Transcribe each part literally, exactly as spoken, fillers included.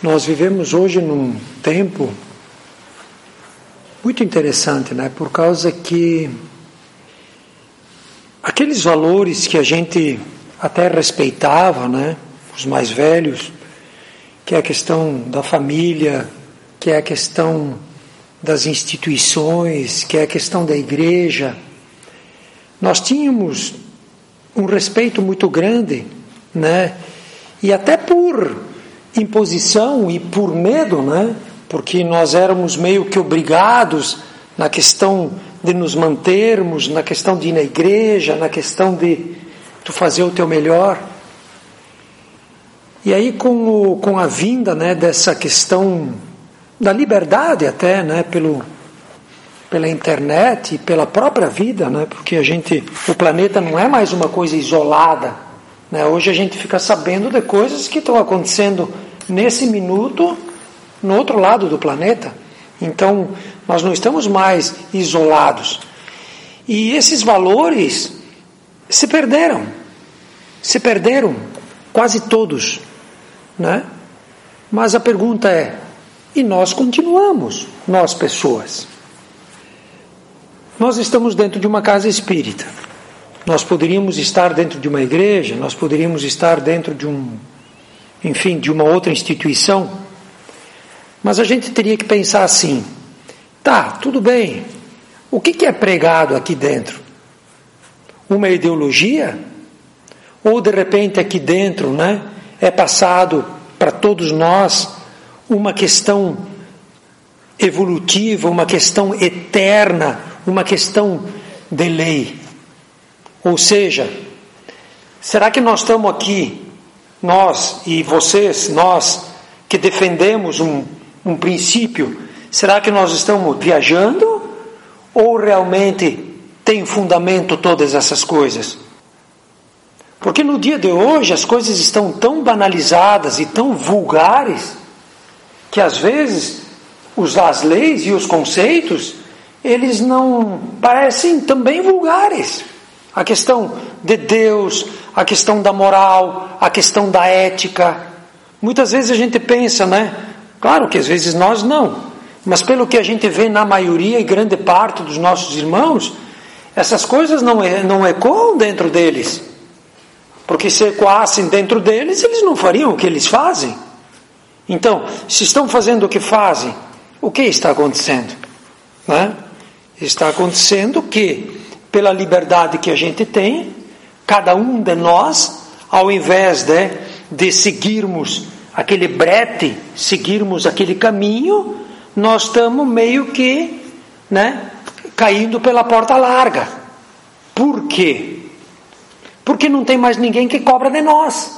Nós vivemos hoje num tempo muito interessante, né? Por causa que aqueles valores que a gente até respeitava, né? Os mais velhos, que é a questão da família, que é a questão das instituições, que é a questão da igreja, nós tínhamos um respeito muito grande, né? E até por imposição e por medo, né? Porque nós éramos meio que obrigados na questão de nos mantermos, na questão de ir na igreja, na questão de tu fazer o teu melhor. E aí com, o, com a vinda, né, dessa questão da liberdade até, né, pelo, pela internet e pela própria vida, né, porque a gente, o planeta não é mais uma coisa isolada. Né? Hoje a gente fica sabendo de coisas que estão acontecendo nesse minuto no outro lado do planeta. Então, nós não estamos mais isolados. E esses valores se perderam. Se perderam, quase todos. Né? Mas a pergunta é, e nós continuamos, nós pessoas? Nós estamos dentro de uma casa espírita. Nós poderíamos estar dentro de uma igreja, nós poderíamos estar dentro de um, enfim, de uma outra instituição, mas a gente teria que pensar assim, tá, tudo bem, o que, que é pregado aqui dentro? Uma ideologia? Ou de repente aqui dentro, né, é passado para todos nós uma questão evolutiva, uma questão eterna, uma questão de lei? Ou seja, será que nós estamos aqui, nós e vocês, nós que defendemos um, um princípio, será que nós estamos viajando? Ou realmente tem fundamento todas essas coisas? Porque no dia de hoje as coisas estão tão banalizadas e tão vulgares, que às vezes os, as leis e os conceitos, eles não parecem também vulgares. A questão de Deus, a questão da moral, a questão da ética. Muitas vezes a gente pensa, né? Claro que às vezes nós não, mas pelo que a gente vê na maioria e grande parte dos nossos irmãos, essas coisas não, não ecoam dentro deles. Porque se ecoassem dentro deles, eles não fariam o que eles fazem. Então, se estão fazendo o que fazem, o que está acontecendo? Né? Está acontecendo que pela liberdade que a gente tem, cada um de nós, ao invés de, de seguirmos aquele brete, seguirmos aquele caminho, nós estamos meio que, né, caindo pela porta larga. Por quê? Porque não tem mais ninguém que cobra de nós.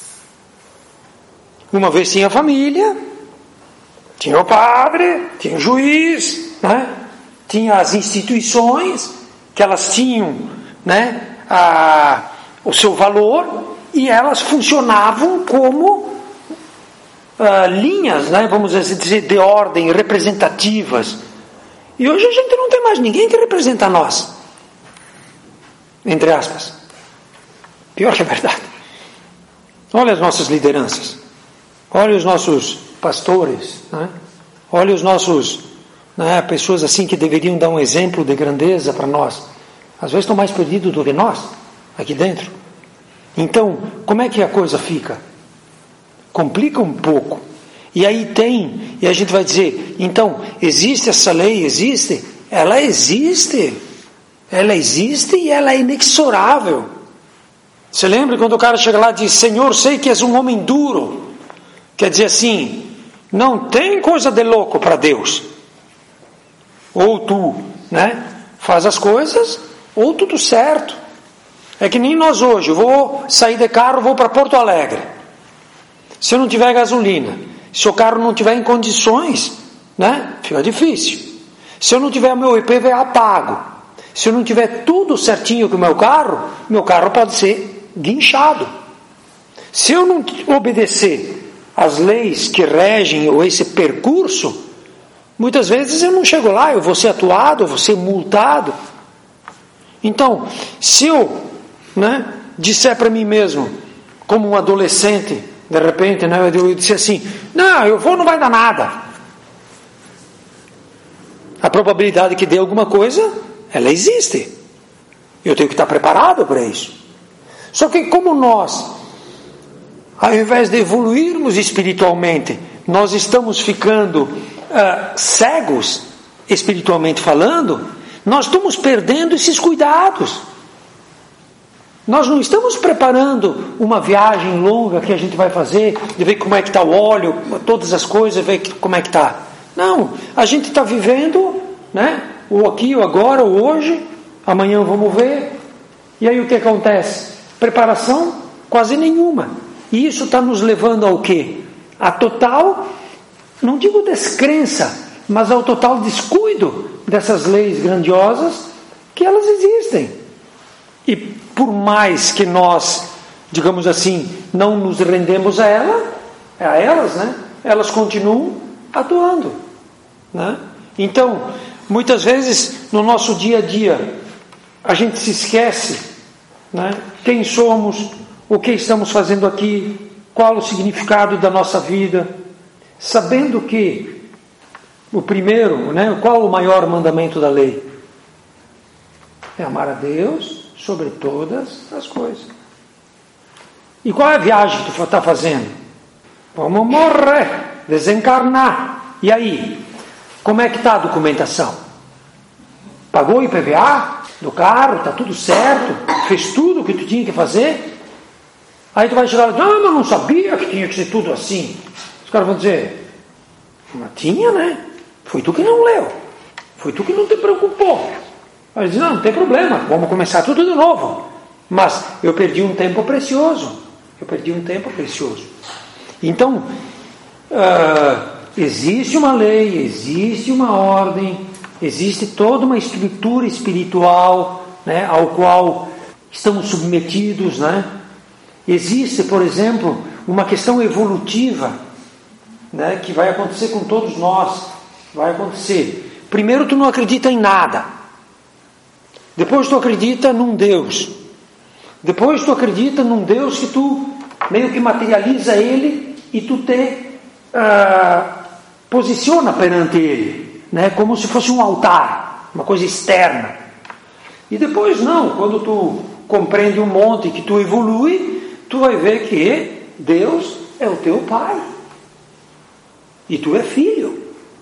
Uma vez tinha a família, tinha o padre, tinha o juiz, né, tinha as instituições, que elas tinham, né, a, o seu valor, e elas funcionavam como a, linhas, né, vamos dizer, de ordem representativas. E hoje a gente não tem mais ninguém que representa nós, entre aspas. Pior que a verdade. Olha as nossas lideranças, olha os nossos pastores, né? Olha os nossos, né, pessoas assim que deveriam dar um exemplo de grandeza para nós, às vezes estão mais perdidos do que nós, aqui dentro. Então, como é que a coisa fica? Complica um pouco. E aí tem, e a gente vai dizer, então, existe essa lei, existe? Ela existe. Ela existe e ela é inexorável. Você lembra quando o cara chega lá e diz, Senhor, sei que és um homem duro. Quer dizer assim, não tem coisa de louco para Deus. Ou tu, né, faz as coisas, ou tudo certo. É que nem nós hoje, eu vou sair de carro, vou para Porto Alegre. Se eu não tiver gasolina, se o carro não tiver em condições, né, fica difícil. Se eu não tiver meu I P V A pago, se eu não tiver tudo certinho com o meu carro, meu carro pode ser guinchado. Se eu não obedecer às leis que regem ou esse percurso, muitas vezes eu não chego lá, eu vou ser atuado, eu vou ser multado. Então, se eu, né, disser para mim mesmo, como um adolescente, De repente, né, eu disse assim, não, eu vou, não vai dar nada. A probabilidade que dê alguma coisa, ela existe. Eu tenho que estar preparado para isso. Só que como nós, ao invés de evoluirmos espiritualmente, nós estamos ficando uh, cegos, espiritualmente falando, nós estamos perdendo esses cuidados. Nós não estamos preparando uma viagem longa que a gente vai fazer, de ver como é que está o óleo, todas as coisas, ver como é que está. Não, a gente está vivendo, né, o aqui, o agora, o hoje, amanhã vamos ver. E aí o que acontece? Preparação quase nenhuma. E isso está nos levando ao quê? A total, não digo descrença, mas ao total descuido dessas leis grandiosas, que elas existem. E por mais que nós, digamos assim, não nos rendemos a ela, a elas, né? Elas continuam atuando, né? Então, muitas vezes no nosso dia a dia, a gente se esquece, né? Quem somos, o que estamos fazendo aqui, qual o significado da nossa vida, sabendo que o primeiro, né? Qual o maior mandamento da lei? É amar a Deus sobre todas as coisas. E qual é a viagem que tu está fazendo? Vamos morrer, desencarnar. E aí? Como é que está a documentação? Pagou o I P V A do carro? Está tudo certo? Fez tudo o que tu tinha que fazer? Aí tu vai chegar e dizer, ah, mas eu não sabia que tinha que ser tudo assim. Os caras vão dizer, mas tinha, né? Foi tu que não leu. Foi tu que não te preocupou. Aí diz, não, não tem problema, vamos começar tudo de novo. Mas eu perdi um tempo precioso. Eu perdi um tempo precioso. Então, uh, existe uma lei, existe uma ordem, existe toda uma estrutura espiritual, né, ao qual estamos submetidos, né? Existe, por exemplo, uma questão evolutiva, né, que vai acontecer com todos nós. Vai acontecer. Primeiro, tu não acredita em nada. Depois tu acredita num Deus. Depois tu acredita num Deus que tu meio que materializa ele e tu te uh, posiciona perante ele, né? Como se fosse um altar, uma coisa externa. E depois não, quando tu compreende um monte, que tu evolui, tu vai ver que Deus é o teu pai. E tu é filho.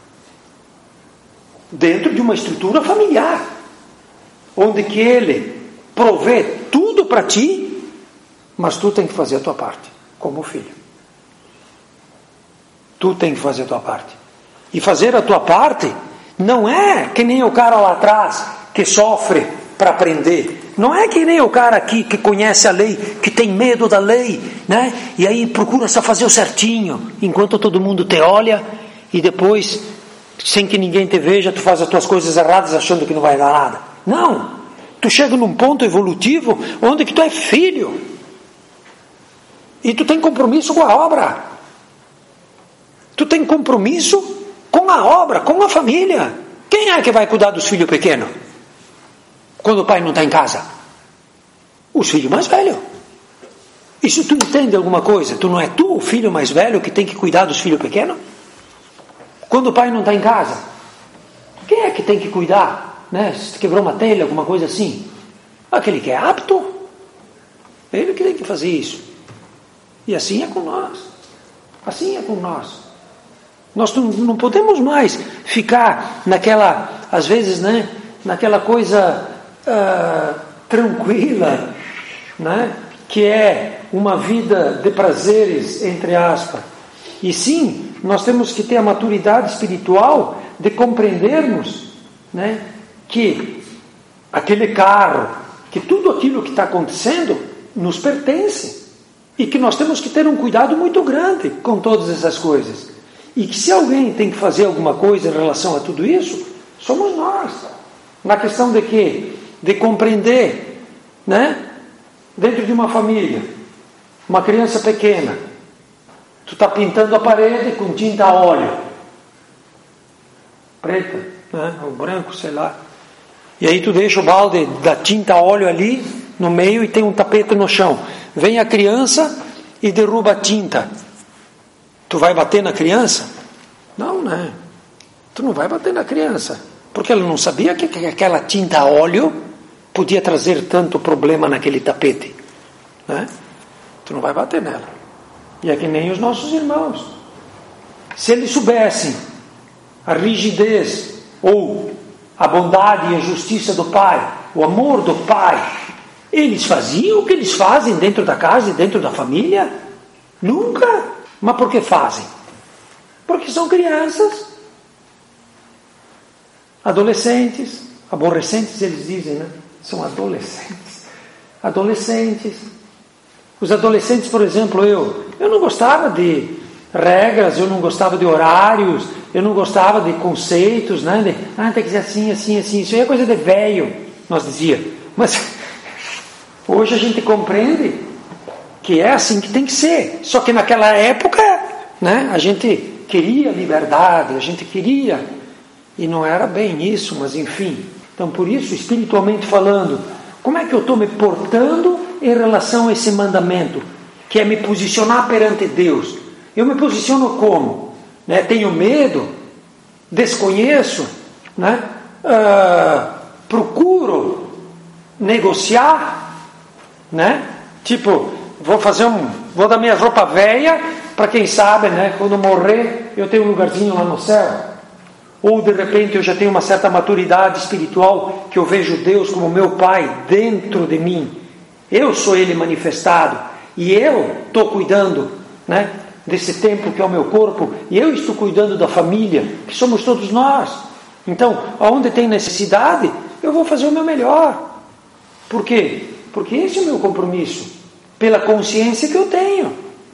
Dentro de uma estrutura familiar, onde que ele provê tudo para ti, mas tu tem que fazer a tua parte, como filho. Tu tem que fazer a tua parte. E fazer a tua parte não é que nem o cara lá atrás que sofre para aprender. Não é que nem o cara aqui que conhece a lei, que tem medo da lei, né? E aí procura só fazer o certinho, enquanto todo mundo te olha, e depois, sem que ninguém te veja, tu faz as tuas coisas erradas achando que não vai dar nada. Não. Tu chega num ponto evolutivo onde que tu é filho. E tu tem compromisso com a obra. Tu tem compromisso com a obra, com a família. Quem é que vai cuidar dos filhos pequenos? Quando o pai não está em casa? Os filhos mais velhos. E se tu entende alguma coisa, tu não é tu o filho mais velho que tem que cuidar dos filhos pequenos? Quando o pai não está em casa, quem é que tem que cuidar? Né? Se quebrou uma telha, alguma coisa assim. Aquele que é apto. Ele que tem que fazer isso. E assim é com nós. Assim é com nós. Nós não, não podemos mais ficar naquela, às vezes, né? Naquela coisa uh, tranquila, né? Que é uma vida de prazeres, entre aspas. E sim, nós temos que ter a maturidade espiritual de compreendermos, né, que aquele carro, que tudo aquilo que está acontecendo nos pertence. E que nós temos que ter um cuidado muito grande com todas essas coisas. E que se alguém tem que fazer alguma coisa em relação a tudo isso, somos nós. Na questão de quê? De compreender, né? Dentro de uma família, uma criança pequena, tu está pintando a parede com tinta a óleo. Preta, né? Ou branco, sei lá. E aí tu deixa o balde da tinta a óleo ali no meio e tem um tapete no chão. Vem a criança e derruba a tinta, tu vai bater na criança? Não, né? Tu não vai bater na criança, porque ela não sabia que, que aquela tinta a óleo podia trazer tanto problema naquele tapete, né? Tu não vai bater nela. E é que nem os nossos irmãos. Se eles soubessem a rigidez ou a bondade e a justiça do Pai, o amor do Pai, eles faziam o que eles fazem dentro da casa e dentro da família? Nunca. Mas por que fazem? Porque são crianças, adolescentes, aborrecentes eles dizem, né? São adolescentes. Adolescentes. Os adolescentes, por exemplo, eu, eu não gostava de regras, eu não gostava de horários, eu não gostava de conceitos, né? De, ah, tem que ser assim, assim, assim. Isso aí é coisa de velho, nós dizíamos. Mas hoje a gente compreende que é assim que tem que ser. Só que naquela época, né, a gente queria liberdade, a gente queria, e não era bem isso, mas enfim. Então, por isso, espiritualmente falando, como é que eu estou me portando em relação a esse mandamento, que é me posicionar perante Deus? Eu me posiciono como? Né? Tenho medo? Desconheço? Né? Uh, procuro negociar? Né? Tipo, vou fazer um, vou dar minha roupa velha para quem sabe, né? Quando morrer eu tenho um lugarzinho lá no céu. Ou de repente eu já tenho uma certa maturidade espiritual que eu vejo Deus como meu Pai dentro de mim. Eu sou Ele manifestado e eu estou cuidando, né, desse templo que é o meu corpo, e eu estou cuidando da família, que somos todos nós. Então, aonde tem necessidade, eu vou fazer o meu melhor. Por quê? Porque esse é o meu compromisso, pela consciência que eu tenho.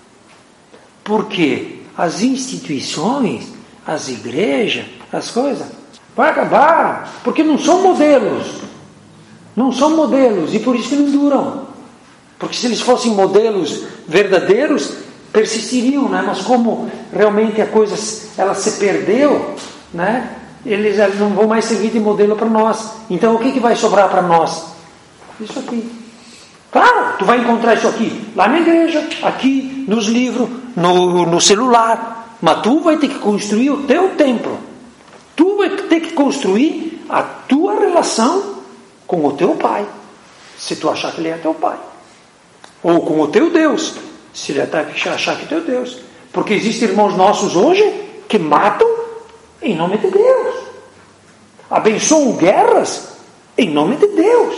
Porque as instituições, as igrejas, as coisas, vai acabar, porque não são modelos. Não são modelos, e por isso que não duram. Porque se eles fossem modelos verdadeiros, persistiriam, né? Mas como realmente a coisa ela se perdeu, né? Eles não vão mais servir de modelo para nós. Então o que, que vai sobrar para nós? Isso aqui. Claro, tu vai encontrar isso aqui lá na igreja, aqui, nos livros, no, no celular. Mas tu vai ter que construir o teu templo. Tu vai ter que construir a tua relação com o teu Pai, se tu achar que Ele é teu Pai. Ou com o teu Deus, se ele achar que é teu Deus. Porque existem irmãos nossos hoje que matam em nome de Deus. Abençoam guerras em nome de Deus.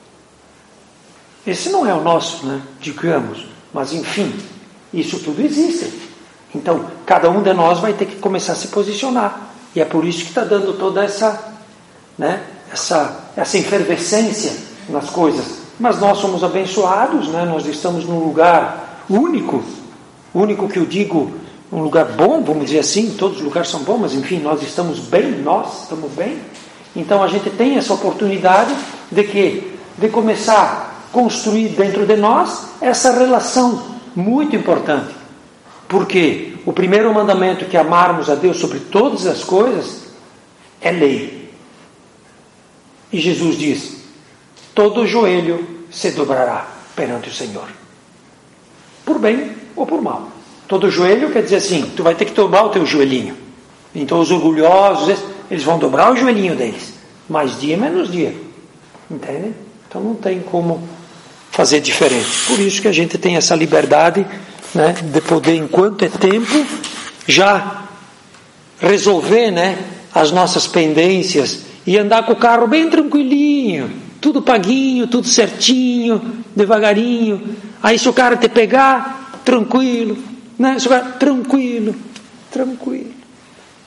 Esse não é o nosso, né, digamos. Mas enfim, isso tudo existe. Então, cada um de nós vai ter que começar a se posicionar. E é por isso que está dando toda essa, né, essa, essa efervescência nas coisas. Mas nós somos abençoados, né? Nós estamos num lugar único, único que eu digo, um lugar bom, vamos dizer assim, todos os lugares são bons, mas enfim, nós estamos bem, nós estamos bem. Então a gente tem essa oportunidade de que? De começar a construir dentro de nós essa relação muito importante. Porque o primeiro mandamento, que é amarmos a Deus sobre todas as coisas, é lei. E Jesus diz: todo joelho se dobrará perante o Senhor, por bem ou por mal. Todo joelho quer dizer assim, tu vai ter que dobrar o teu joelhinho. Então os orgulhosos, eles vão dobrar o joelhinho deles, mais dia menos dia, entende? Então não tem como fazer diferente. Por isso que a gente tem essa liberdade, né, de poder, enquanto é tempo, já resolver, né, as nossas pendências e andar com o carro bem tranquilinho, tudo paguinho, tudo certinho, devagarinho. Aí se o cara te pegar, tranquilo, né? Se o cara, tranquilo, tranquilo.